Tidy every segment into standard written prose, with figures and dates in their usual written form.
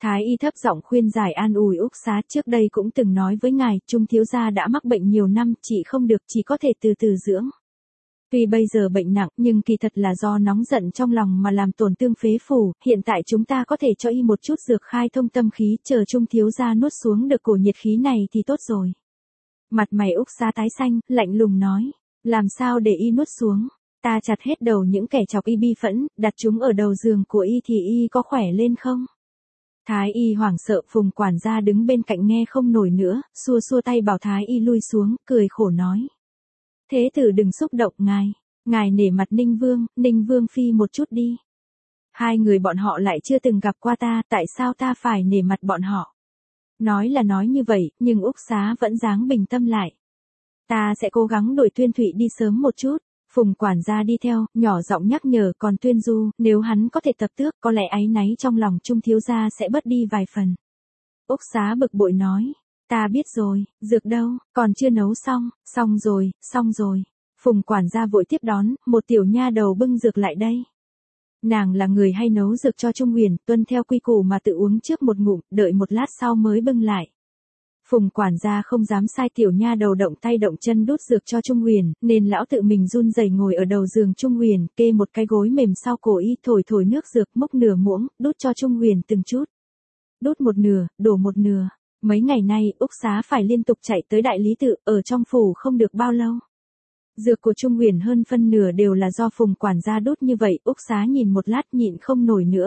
Thái y thấp giọng khuyên giải an ủi Úc Xá, trước đây cũng từng nói với ngài, Trung thiếu gia đã mắc bệnh nhiều năm, trị không được, chỉ có thể từ từ dưỡng. Tuy bây giờ bệnh nặng, nhưng kỳ thật là do nóng giận trong lòng mà làm tổn thương phế phủ, hiện tại chúng ta có thể cho y một chút dược khai thông tâm khí, chờ Trung thiếu gia nuốt xuống được cổ nhiệt khí này thì tốt rồi. Mặt mày Úc Xá tái xanh, lạnh lùng nói, làm sao để y nuốt xuống? Ta chặt hết đầu những kẻ chọc y bi phẫn, đặt chúng ở đầu giường của y thì y có khỏe lên không? Thái y hoảng sợ, Phùng quản gia đứng bên cạnh nghe không nổi nữa, xua xua tay bảo Thái y lui xuống, cười khổ nói. Thế tử đừng xúc động ngài nể mặt Ninh Vương Phi một chút đi. Hai người bọn họ lại chưa từng gặp qua ta, tại sao ta phải nể mặt bọn họ? Nói là nói như vậy, nhưng Úc Xá vẫn dáng bình tâm lại. Ta sẽ cố gắng đuổi Tuyên Thụy đi sớm một chút. Phùng quản gia đi theo, nhỏ giọng nhắc nhở, còn Tuyên Du, nếu hắn có thể tập tước, có lẽ áy náy trong lòng Trung thiếu gia sẽ bớt đi vài phần. Úc Xá bực bội nói, ta biết rồi, dược đâu, còn chưa nấu xong, xong rồi. Phùng quản gia vội tiếp đón, một tiểu nha đầu bưng dược lại đây. Nàng là người hay nấu dược cho Trung Huyền, tuân theo quy củ mà tự uống trước một ngụm, đợi một lát sau mới bưng lại. Phùng quản gia không dám sai tiểu nha đầu động tay động chân đút dược cho Trung Huyền, nên lão tự mình run rẩy ngồi ở đầu giường Trung Huyền, kê một cái gối mềm sau cổ y, thổi nước dược, múc nửa muỗng, đút cho Trung Huyền từng chút. Đút một nửa, đổ một nửa. Mấy ngày nay, Úc Xá phải liên tục chạy tới đại lý tự, ở trong phủ không được bao lâu. Dược của Trung Huyền hơn phân nửa đều là do Phùng quản gia đút như vậy, Úc Xá nhìn một lát nhịn không nổi nữa,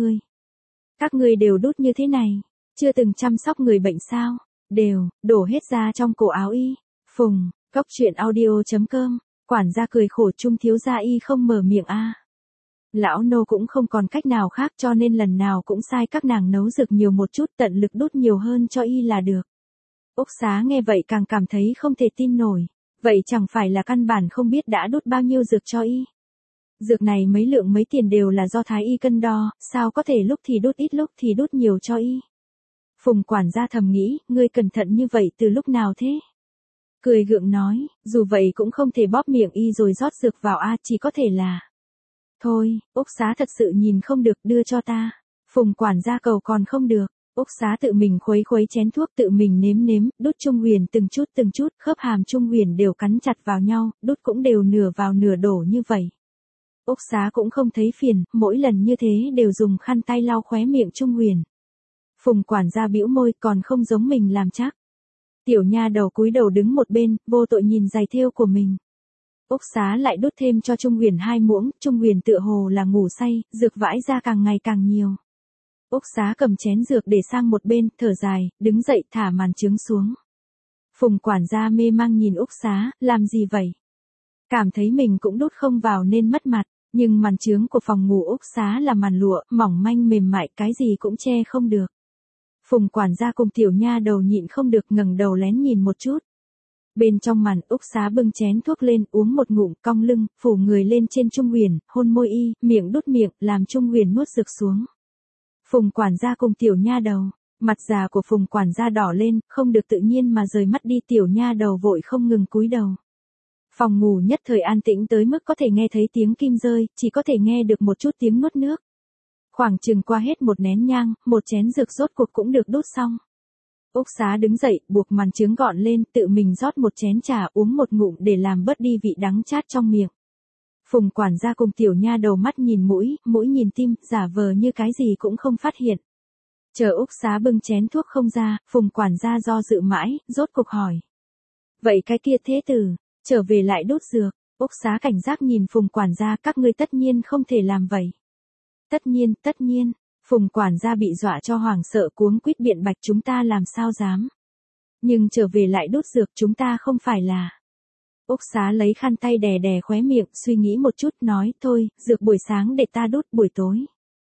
các ngươi đều đút như thế này, chưa từng chăm sóc người bệnh sao? Đều, đổ hết ra trong cổ áo y. Phùng, Cốc Truyện Audio.com, quản gia cười khổ, Trung thiếu gia y không mở miệng a. Lão nô cũng không còn cách nào khác, cho nên lần nào cũng sai các nàng nấu dược nhiều một chút, tận lực đút nhiều hơn cho y là được. Úc Xá nghe vậy càng cảm thấy không thể tin nổi, vậy chẳng phải là căn bản không biết đã đút bao nhiêu dược cho y. Dược này mấy lượng mấy tiền đều là do thái y cân đo, sao có thể lúc thì đút ít lúc thì đút nhiều cho y. Phùng quản gia thầm nghĩ, ngươi cẩn thận như vậy từ lúc nào thế? Cười gượng nói, dù vậy cũng không thể bóp miệng y rồi rót dược vào a, chỉ có thể là. Thôi, Úc Xá thật sự nhìn không được, đưa cho ta. Phùng quản gia cầu còn không được, Úc Xá tự mình khuấy chén thuốc, tự mình nếm, đút Trung Huyền từng chút, khớp hàm Trung Huyền đều cắn chặt vào nhau, đút cũng đều nửa vào nửa đổ như vậy. Úc Xá cũng không thấy phiền, mỗi lần như thế đều dùng khăn tay lau khóe miệng Trung Huyền. Phùng quản gia bĩu môi, còn không giống mình làm chắc. Tiểu nha đầu cúi đầu đứng một bên, vô tội nhìn giày thêu của mình. Úc Xá lại đút thêm cho Trung Huyền 2 muỗng, Trung Huyền tựa hồ là ngủ say, dược vãi ra càng ngày càng nhiều. Úc Xá cầm chén dược để sang một bên, thở dài, đứng dậy thả màn trướng xuống. Phùng quản gia mê mang nhìn Úc Xá, làm gì vậy? Cảm thấy mình cũng đút không vào nên mất mặt, nhưng màn trướng của phòng ngủ Úc Xá là màn lụa, mỏng manh mềm mại, cái gì cũng che không được. Phùng quản gia cùng tiểu nha đầu nhịn không được ngẩng đầu lén nhìn một chút. Bên trong màn, Úc Xá bưng chén thuốc lên, uống một ngụm, cong lưng, phủ người lên trên Trung Huyền, hôn môi y, miệng đút miệng, làm Trung Huyền nuốt dược xuống. Phùng quản gia cùng tiểu nha đầu, mặt già của Phùng quản gia đỏ lên, không được tự nhiên mà rời mắt đi, tiểu nha đầu vội không ngừng cúi đầu. Phòng ngủ nhất thời an tĩnh tới mức có thể nghe thấy tiếng kim rơi, chỉ có thể nghe được một chút tiếng nuốt nước. Khoảng chừng qua hết một nén nhang, một chén dược rốt cuộc cũng được đút xong. Úc Xá đứng dậy, buộc màn trướng gọn lên, tự mình rót một chén trà, uống một ngụm để làm bớt đi vị đắng chát trong miệng. Phùng quản gia cùng tiểu nha đầu mắt nhìn mũi nhìn tim, giả vờ như cái gì cũng không phát hiện. Chờ Úc Xá bưng chén thuốc không ra, Phùng quản gia do dự mãi, rốt cuộc hỏi. Vậy cái kia thế tử, trở về lại đút dược. Úc Xá cảnh giác nhìn Phùng quản gia, các ngươi tất nhiên không thể làm vậy. Tất nhiên. Phùng quản gia bị dọa cho hoảng sợ, cuống quýt biện bạch, chúng ta làm sao dám. Nhưng trở về lại đút dược, chúng ta không phải là. Úc Xá lấy khăn tay đè khóe miệng, suy nghĩ một chút, nói, thôi, dược buổi sáng để ta đút buổi tối.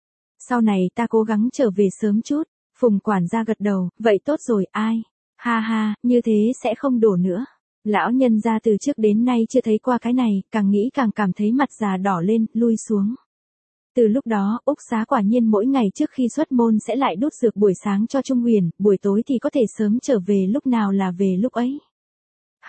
Sau này ta cố gắng trở về sớm chút. Phùng quản gia gật đầu, vậy tốt rồi, ai? Ha, như thế sẽ không đổ nữa. Lão nhân gia từ trước đến nay chưa thấy qua cái này, càng nghĩ càng cảm thấy mặt già đỏ lên, lui xuống. Từ lúc đó, Úc Xá quả nhiên mỗi ngày trước khi xuất môn sẽ lại đút dược buổi sáng cho Trung Huyền, buổi tối thì có thể sớm trở về, lúc nào là về lúc ấy.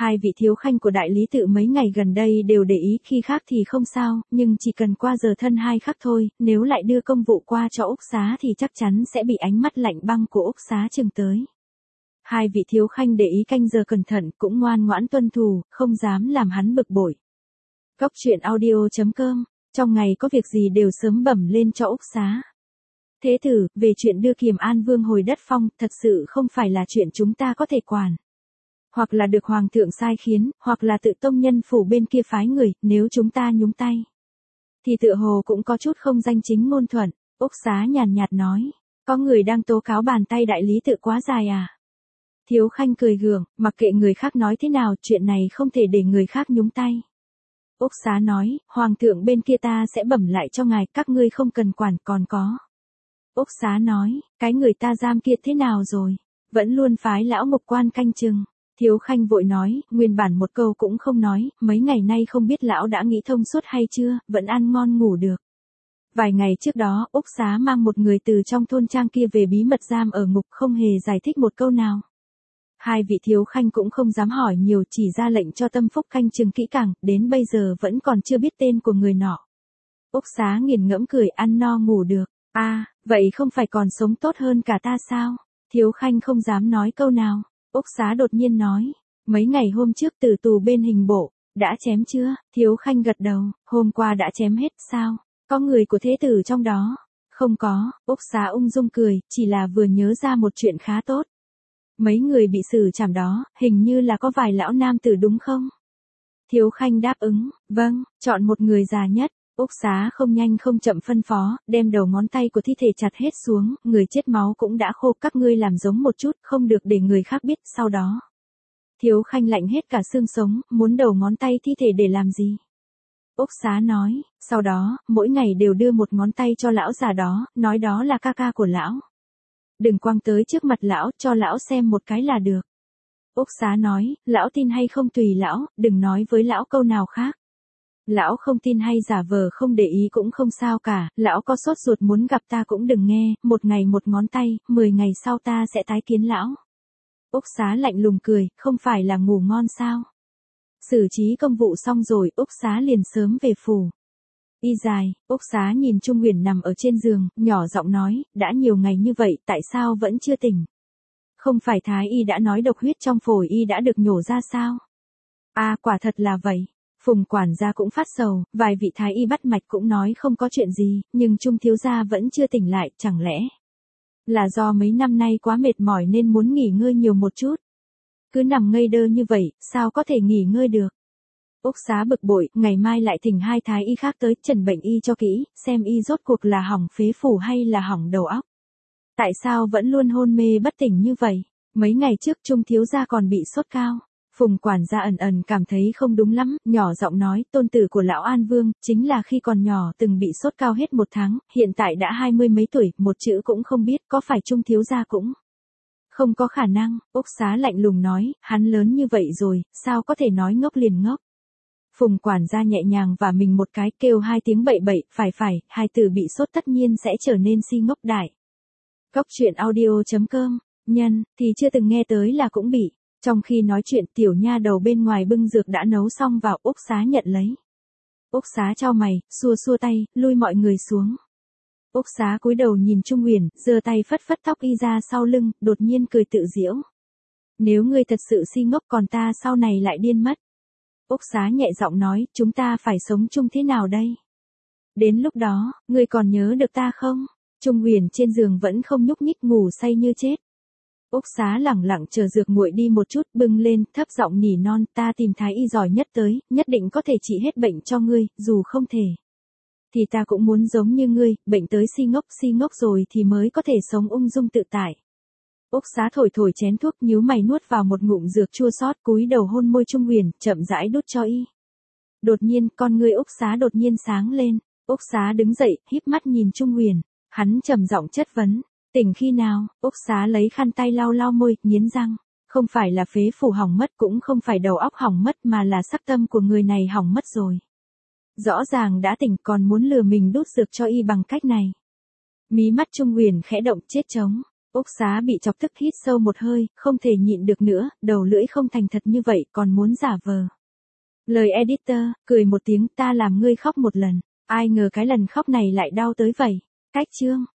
Hai vị thiếu khanh của đại lý tự mấy ngày gần đây đều để ý, khi khác thì không sao, nhưng chỉ cần qua giờ thân 2 khắc thôi, nếu lại đưa công vụ qua cho Úc Xá thì chắc chắn sẽ bị ánh mắt lạnh băng của Úc Xá chừng tới. Hai vị thiếu khanh để ý canh giờ cẩn thận, cũng ngoan ngoãn tuân thủ, không dám làm hắn bực bội. Cốc truyện audio.com, trong ngày có việc gì đều sớm bẩm lên cho Úc Xá. Thế tử, về chuyện đưa Kiềm An Vương hồi đất phong, thật sự không phải là chuyện chúng ta có thể quản. Hoặc là được hoàng thượng sai khiến, hoặc là tự tông nhân phủ bên kia phái người, nếu chúng ta nhúng tay thì tựa hồ cũng có chút không danh chính ngôn thuận. Úc Xá nhàn nhạt nói, có người đang tố cáo bàn tay đại lý tự quá dài à? Thiếu khanh cười gượng, mặc kệ người khác nói thế nào, chuyện này không thể để người khác nhúng tay. Úc Xá nói, hoàng thượng bên kia ta sẽ bẩm lại cho ngài, các ngươi không cần quản. Còn có. Úc Xá nói, cái người ta giam kia thế nào rồi? Vẫn luôn phái lão mục quan canh chừng. Thiếu khanh vội nói, nguyên bản một câu cũng không nói, mấy ngày nay không biết lão đã nghĩ thông suốt hay chưa, vẫn ăn ngon ngủ được. Vài ngày trước đó, Úc Xá mang một người từ trong thôn trang kia về bí mật giam ở ngục, không hề giải thích một câu nào. Hai vị thiếu khanh cũng không dám hỏi nhiều, chỉ ra lệnh cho Tâm Phúc canh chừng kỹ càng, đến bây giờ vẫn còn chưa biết tên của người nọ. Úc Xá nghiền ngẫm cười, ăn no ngủ được. Vậy không phải còn sống tốt hơn cả ta sao? Thiếu khanh không dám nói câu nào. Úc Xá đột nhiên nói, mấy ngày hôm trước từ tù bên hình bộ, đã chém chưa? Thiếu khanh gật đầu, hôm qua đã chém hết. Sao? Có người của thế tử trong đó? Không có. Úc Xá ung dung cười, chỉ là vừa nhớ ra một chuyện khá tốt. Mấy người bị xử trảm đó, hình như là có vài lão nam tử đúng không? Thiếu khanh đáp ứng, vâng, chọn một người già nhất. Úc Xá không nhanh không chậm phân phó, đem đầu ngón tay của thi thể chặt hết xuống, người chết máu cũng đã khô, các ngươi làm giống một chút, không được để người khác biết. Sau đó, thiếu khanh lạnh hết cả xương sống, muốn đầu ngón tay thi thể để làm gì? Úc Xá nói, sau đó, mỗi ngày đều đưa một ngón tay cho lão già đó, nói đó là ca ca của lão. Đừng quăng tới trước mặt lão, cho lão xem một cái là được. Úc Xá nói, lão tin hay không tùy lão, đừng nói với lão câu nào khác. Lão không tin hay giả vờ không để ý cũng không sao cả, lão có sốt ruột muốn gặp ta cũng đừng nghe, một ngày một ngón tay, 10 ngày sau ta sẽ tái kiến lão. Úc Xá lạnh lùng cười, không phải là ngủ ngon sao? Xử trí công vụ xong rồi, Úc Xá liền sớm về phủ. Y dài, Úc Xá nhìn Trung Huyền nằm ở trên giường, nhỏ giọng nói, đã nhiều ngày như vậy, tại sao vẫn chưa tỉnh? Không phải Thái Y đã nói độc huyết trong phổi y đã được nhổ ra sao? Quả thật là vậy. Phùng quản gia cũng phát sầu, vài vị Thái Y bắt mạch cũng nói không có chuyện gì, nhưng Trung thiếu gia vẫn chưa tỉnh lại, chẳng lẽ là do mấy năm nay quá mệt mỏi nên muốn nghỉ ngơi nhiều một chút? Cứ nằm ngây đơ như vậy, sao có thể nghỉ ngơi được? Úc Xá bực bội, ngày mai lại thỉnh 2 Thái Y khác tới trần bệnh y cho kỹ, xem y rốt cuộc là hỏng phế phủ hay là hỏng đầu óc. Tại sao vẫn luôn hôn mê bất tỉnh như vậy? Mấy ngày trước Trung thiếu gia còn bị sốt cao. Phùng quản gia ẩn ẩn cảm thấy không đúng lắm, nhỏ giọng nói, tôn tử của lão An Vương, chính là khi còn nhỏ từng bị sốt cao hết 1 tháng, hiện tại đã 20 mấy tuổi, một chữ cũng không biết, có phải Trung thiếu gia cũng không có khả năng. Úc Xá lạnh lùng nói, hắn lớn như vậy rồi, sao có thể nói ngốc liền ngốc. Phùng quản gia nhẹ nhàng và mình một cái, kêu 2 tiếng bậy bậy, phải, hai từ bị sốt tất nhiên sẽ trở nên si ngốc đại. Cốc truyện audio.com, nhân, thì chưa từng nghe tới là cũng bị. Trong khi nói chuyện, tiểu nha đầu bên ngoài bưng dược đã nấu xong vào, Úc Xá nhận lấy. Úc Xá chau mày, xua xua tay, lui mọi người xuống. Úc Xá cúi đầu nhìn Trung Huyền, giơ tay phất phất tóc y ra sau lưng, đột nhiên cười tự giễu. Nếu ngươi thật sự si ngốc còn ta sau này lại điên mất. Úc Xá nhẹ giọng nói, chúng ta phải sống chung thế nào đây? Đến lúc đó, ngươi còn nhớ được ta không? Trung Huyền trên giường vẫn không nhúc nhích, ngủ say như chết. Úc Xá lẳng lặng chờ dược nguội đi một chút, bưng lên, thấp giọng nỉ non, ta tìm Thái Y giỏi nhất tới, nhất định có thể trị hết bệnh cho ngươi, dù không thể thì ta cũng muốn giống như ngươi, bệnh tới si ngốc rồi thì mới có thể sống ung dung tự tại. Úc Xá thổi thổi chén thuốc, nhíu mày nuốt vào một ngụm dược chua xót, cúi đầu hôn môi Trung Huyền, chậm rãi đút cho y. Đột nhiên, con ngươi Úc Xá đột nhiên sáng lên. Úc Xá đứng dậy, híp mắt nhìn Trung Huyền. Hắn trầm giọng chất vấn, tỉnh khi nào? Úc Xá lấy khăn tay lau lau môi, nghiến răng. Không phải là phế phủ hỏng mất, cũng không phải đầu óc hỏng mất, mà là sắc tâm của người này hỏng mất rồi. Rõ ràng đã tỉnh còn muốn lừa mình đút dược cho y bằng cách này. Mí mắt Trung Huyền khẽ động, chết trống. Úc Xá bị chọc tức hít sâu một hơi, không thể nhịn được nữa, đầu lưỡi không thành thật như vậy còn muốn giả vờ. Lời editor, cười một tiếng ta làm ngươi khóc một lần, ai ngờ cái lần khóc này lại đau tới vậy. Cách chương.